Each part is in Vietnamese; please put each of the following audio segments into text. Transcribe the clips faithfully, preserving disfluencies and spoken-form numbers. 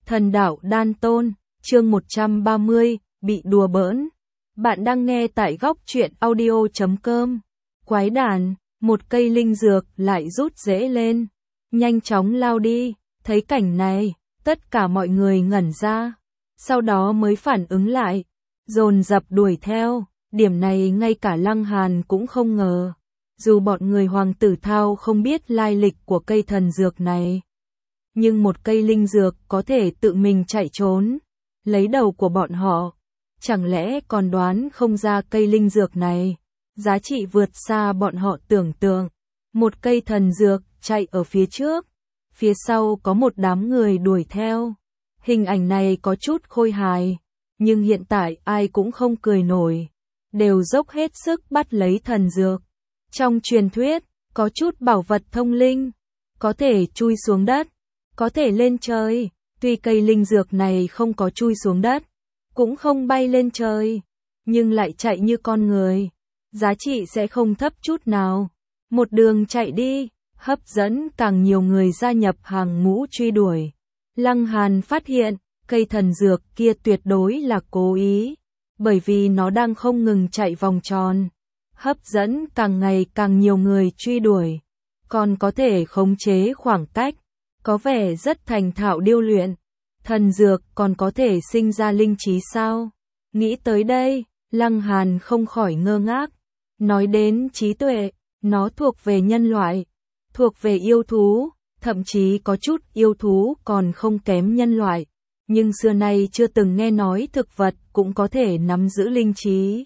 Thần đạo đan tôn, chương một trăm ba mươi, bị đùa bỡn. Bạn đang nghe tại góc truyện audio chấm com. Quái đản, một cây linh dược lại rút rễ lên, nhanh chóng lao đi. Thấy cảnh này, tất cả mọi người ngẩn ra, sau đó mới phản ứng lại, dồn dập đuổi theo. Điểm này ngay cả Lăng Hàn cũng không ngờ. Dù bọn người Hoàng Tử Thao không biết lai lịch của cây thần dược này, nhưng một cây linh dược có thể tự mình chạy trốn, lấy đầu của bọn họ, chẳng lẽ còn đoán không ra cây linh dược này giá trị vượt xa bọn họ tưởng tượng. Một cây thần dược chạy ở phía trước, phía sau có một đám người đuổi theo. Hình ảnh này có chút khôi hài, nhưng hiện tại ai cũng không cười nổi, đều dốc hết sức bắt lấy thần dược. Trong truyền thuyết, có chút bảo vật thông linh, có thể chui xuống đất, có thể lên trời. Tuy cây linh dược này không có chui xuống đất, cũng không bay lên trời, nhưng lại chạy như con người, giá trị sẽ không thấp chút nào. Một đường chạy đi, hấp dẫn càng nhiều người gia nhập hàng ngũ truy đuổi. Lăng Hàn phát hiện, cây thần dược kia tuyệt đối là cố ý, bởi vì nó đang không ngừng chạy vòng tròn, hấp dẫn càng ngày càng nhiều người truy đuổi, còn có thể khống chế khoảng cách, có vẻ rất thành thạo điêu luyện. Thần dược còn có thể sinh ra linh trí sao? Nghĩ tới đây, Lăng Hàn không khỏi ngơ ngác. Nói đến trí tuệ, nó thuộc về nhân loại, thuộc về yêu thú, thậm chí có chút yêu thú còn không kém nhân loại, nhưng xưa nay chưa từng nghe nói thực vật cũng có thể nắm giữ linh trí.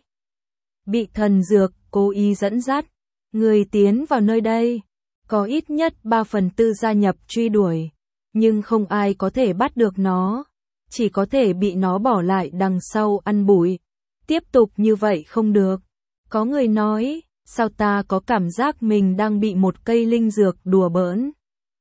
Bị thần dược cố ý dẫn dắt, người tiến vào nơi đây, có ít nhất ba phần tư gia nhập truy đuổi, nhưng không ai có thể bắt được nó, chỉ có thể bị nó bỏ lại đằng sau ăn bụi. Tiếp tục như vậy không được. Có người nói, sao ta có cảm giác mình đang bị một cây linh dược đùa bỡn.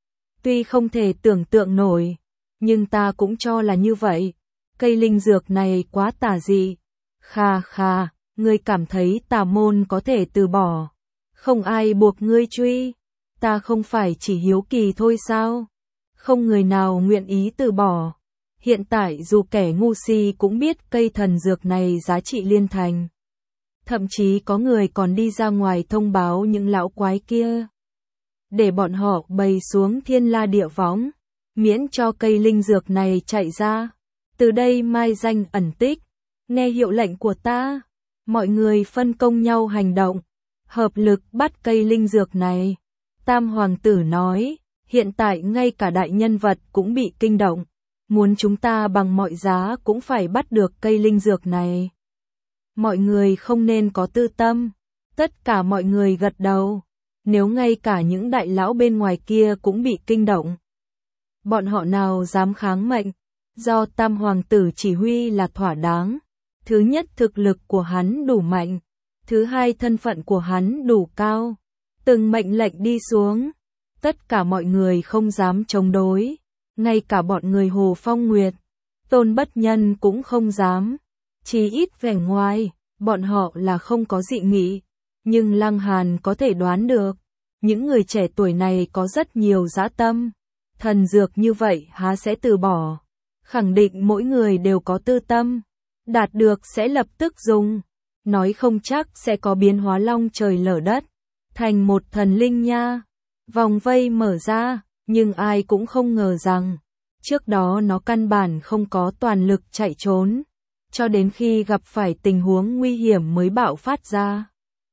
Tuy không thể tưởng tượng nổi, nhưng ta cũng cho là như vậy. Cây linh dược này quá tà dị. Kha kha, ngươi cảm thấy tà môn có thể từ bỏ. Không ai buộc ngươi truy. Ta không phải chỉ hiếu kỳ thôi sao? Không người nào nguyện ý từ bỏ. Hiện tại dù kẻ ngu si cũng biết cây thần dược này giá trị liên thành. Thậm chí có người còn đi ra ngoài thông báo những lão quái kia, để bọn họ bày xuống thiên la địa võng, miễn cho cây linh dược này chạy ra. Từ đây mai danh ẩn tích, nghe hiệu lệnh của ta. Mọi người phân công nhau hành động, hợp lực bắt cây linh dược này. Tam hoàng tử nói, hiện tại ngay cả đại nhân vật cũng bị kinh động, muốn chúng ta bằng mọi giá cũng phải bắt được cây linh dược này. Mọi người không nên có tư tâm. Tất cả mọi người gật đầu. Nếu ngay cả những đại lão bên ngoài kia cũng bị kinh động, bọn họ nào dám kháng mệnh. Do tam hoàng tử chỉ huy là thỏa đáng. Thứ nhất, thực lực của hắn đủ mạnh. Thứ hai, thân phận của hắn đủ cao. Từng mệnh lệnh đi xuống, tất cả mọi người không dám chống đối. Ngay cả bọn người Hồ Phong Nguyệt, Tôn Bất Nhân cũng không dám. Chỉ ít vẻ ngoài, bọn họ là không có dị nghị. Nhưng Lăng Hàn có thể đoán được, những người trẻ tuổi này có rất nhiều dã tâm. Thần dược như vậy há sẽ từ bỏ. Khẳng định mỗi người đều có tư tâm. Đạt được sẽ lập tức dùng. Nói không chắc sẽ có biến hóa long trời lở đất, thành một thần linh nha. Vòng vây mở ra, nhưng ai cũng không ngờ rằng, trước đó nó căn bản không có toàn lực chạy trốn, cho đến khi gặp phải tình huống nguy hiểm mới bạo phát ra.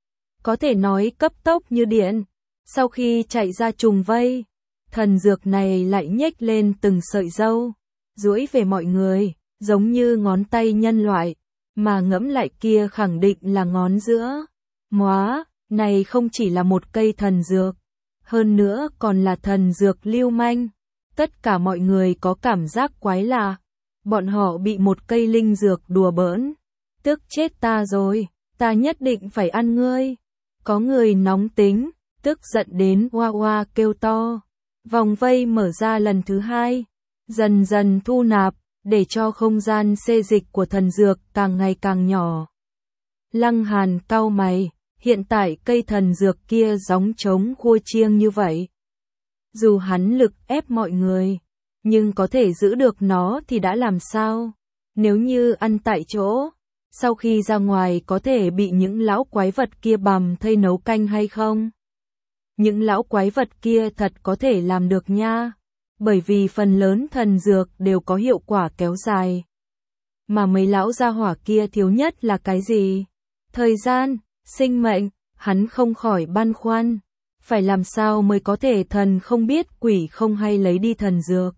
Có thể nói cấp tốc như điện. Sau khi chạy ra trùng vây, thần dược này lại nhếch lên từng sợi râu, duỗi về mọi người, giống như ngón tay nhân loại, mà ngẫm lại kia khẳng định là ngón giữa. Móa, này không chỉ là một cây thần dược, hơn nữa còn là thần dược lưu manh. Tất cả mọi người có cảm giác quái lạ. Bọn họ bị một cây linh dược đùa bỡn. Tức chết ta rồi, ta nhất định phải ăn ngươi. Có người nóng tính, tức giận đến oa oa kêu to. Vòng vây mở ra lần thứ hai, dần dần thu nạp, để cho không gian xê dịch của thần dược càng ngày càng nhỏ. Lăng Hàn cau mày, hiện tại cây thần dược kia gióng trống khua chiêng như vậy. Dù hắn lực ép mọi người, nhưng có thể giữ được nó thì đã làm sao? Nếu như ăn tại chỗ, sau khi ra ngoài có thể bị những lão quái vật kia bằm thây nấu canh hay không? Những lão quái vật kia thật có thể làm được nha, bởi vì phần lớn thần dược đều có hiệu quả kéo dài. Mà mấy lão gia hỏa kia thiếu nhất là cái gì? Thời gian, sinh mệnh, hắn không khỏi băn khoăn. Phải làm sao mới có thể thần không biết quỷ không hay lấy đi thần dược?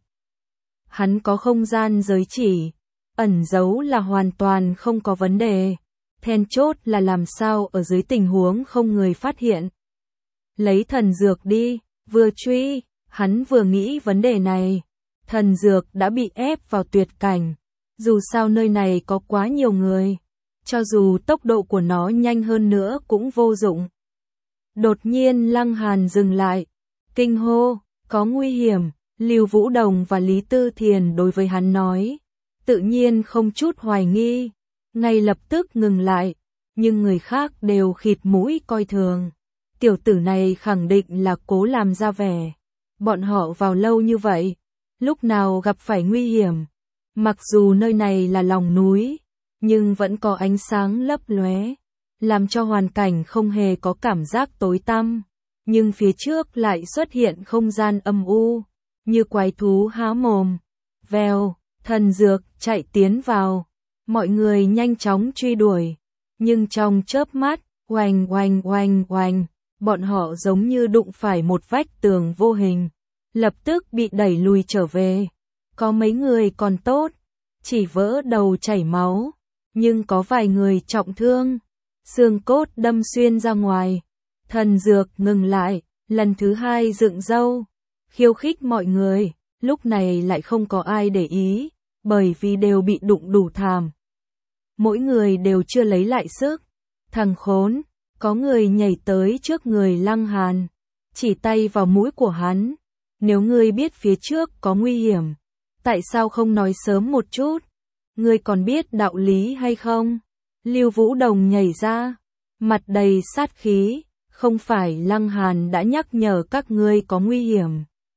Hắn có không gian giới chỉ, ẩn giấu là hoàn toàn không có vấn đề. Then chốt là làm sao ở dưới tình huống không người phát hiện. Lấy thần dược đi, vừa truy, hắn vừa nghĩ vấn đề này. Thần dược đã bị ép vào tuyệt cảnh. Dù sao nơi này có quá nhiều người. Cho dù tốc độ của nó nhanh hơn nữa cũng vô dụng. Đột nhiên Lăng Hàn dừng lại. Kinh hô, có nguy hiểm. Lưu Vũ Đồng và Lý Tư Thiền đối với hắn nói. Tự nhiên không chút hoài nghi. Ngay lập tức ngừng lại. Nhưng người khác đều khịt mũi coi thường. Tiểu tử này khẳng định là cố làm ra vẻ. Bọn họ vào lâu như vậy. Lúc nào gặp phải nguy hiểm. Mặc dù nơi này là lòng núi. Nhưng vẫn có ánh sáng lấp lóe. Làm cho hoàn cảnh không hề có cảm giác tối tăm. Nhưng phía trước lại xuất hiện không gian âm u. Như quái thú há mồm. Vèo, thần dược chạy tiến vào. Mọi người nhanh chóng truy đuổi. Nhưng trong chớp mắt, oanh oanh oanh oanh, bọn họ giống như đụng phải một vách tường vô hình. Lập tức bị đẩy lùi trở về. Có mấy người còn tốt, chỉ vỡ đầu chảy máu. Nhưng có vài người trọng thương. Xương cốt đâm xuyên ra ngoài. Thần dược ngừng lại, lần thứ hai dựng râu. Khiêu khích mọi người, lúc này lại không có ai để ý, bởi vì đều bị đụng đủ thảm. Mỗi người đều chưa lấy lại sức. Thằng khốn, có người nhảy tới trước người Lăng Hàn, chỉ tay vào mũi của hắn. Nếu ngươi biết phía trước có nguy hiểm, tại sao không nói sớm một chút? Ngươi còn biết đạo lý hay không? Lưu Vũ Đồng nhảy ra, mặt đầy sát khí. Không phải Lăng Hàn đã nhắc nhở các ngươi có nguy hiểm,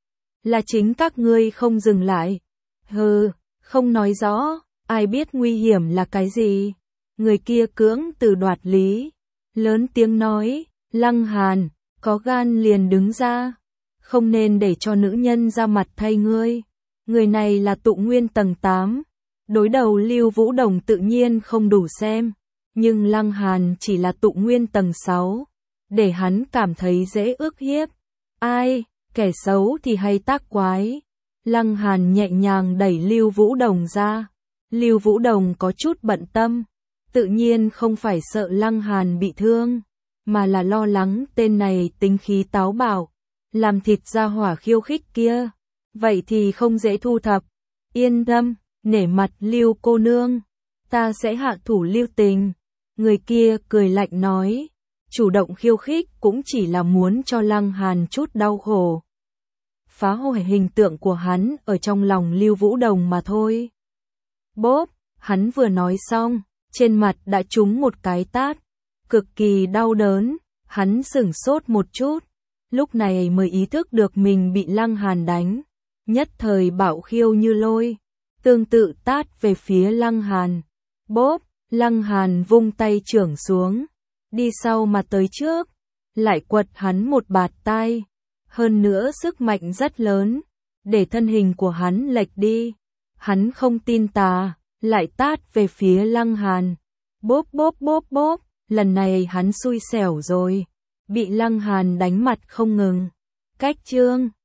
là chính các ngươi không dừng lại. Hừ, không nói rõ, ai biết nguy hiểm là cái gì? Người kia cưỡng từ đoạt lý, lớn tiếng nói, Lăng Hàn, có gan liền đứng ra, không nên để cho nữ nhân ra mặt thay ngươi. Người này là tụ nguyên tầng tám, đối đầu Lưu Vũ Đồng tự nhiên không đủ xem, nhưng Lăng Hàn chỉ là tụ nguyên tầng sáu, để hắn cảm thấy dễ ức hiếp. Ai, kẻ xấu thì hay tác quái. Lăng Hàn nhẹ nhàng đẩy Lưu Vũ Đồng ra. Lưu Vũ Đồng có chút bận tâm, tự nhiên không phải sợ Lăng Hàn bị thương, mà là lo lắng tên này tính khí táo bạo, làm thịt ra hỏa khiêu khích kia, vậy thì không dễ thu thập. Yên tâm, nể mặt Lưu cô nương, ta sẽ hạ thủ lưu tình. Người kia cười lạnh nói, chủ động khiêu khích cũng chỉ là muốn cho Lăng Hàn chút đau khổ, phá hủy hình tượng của hắn ở trong lòng Lưu Vũ Đồng mà thôi. Bốp, hắn vừa nói xong, trên mặt đã trúng một cái tát, cực kỳ đau đớn, hắn sửng sốt một chút, lúc này mới ý thức được mình bị Lăng Hàn đánh, nhất thời bạo khiêu như lôi, tương tự tát về phía Lăng Hàn. Bốp, Lăng Hàn vung tay chưởng xuống, đi sau mà tới trước, lại quật hắn một bạt tai, hơn nữa sức mạnh rất lớn, để thân hình của hắn lệch đi. Hắn không tin tà, lại tát về phía Lăng Hàn. Bốp bốp bốp bốp, lần này hắn xui xẻo rồi, bị Lăng Hàn đánh mặt không ngừng. Cách chương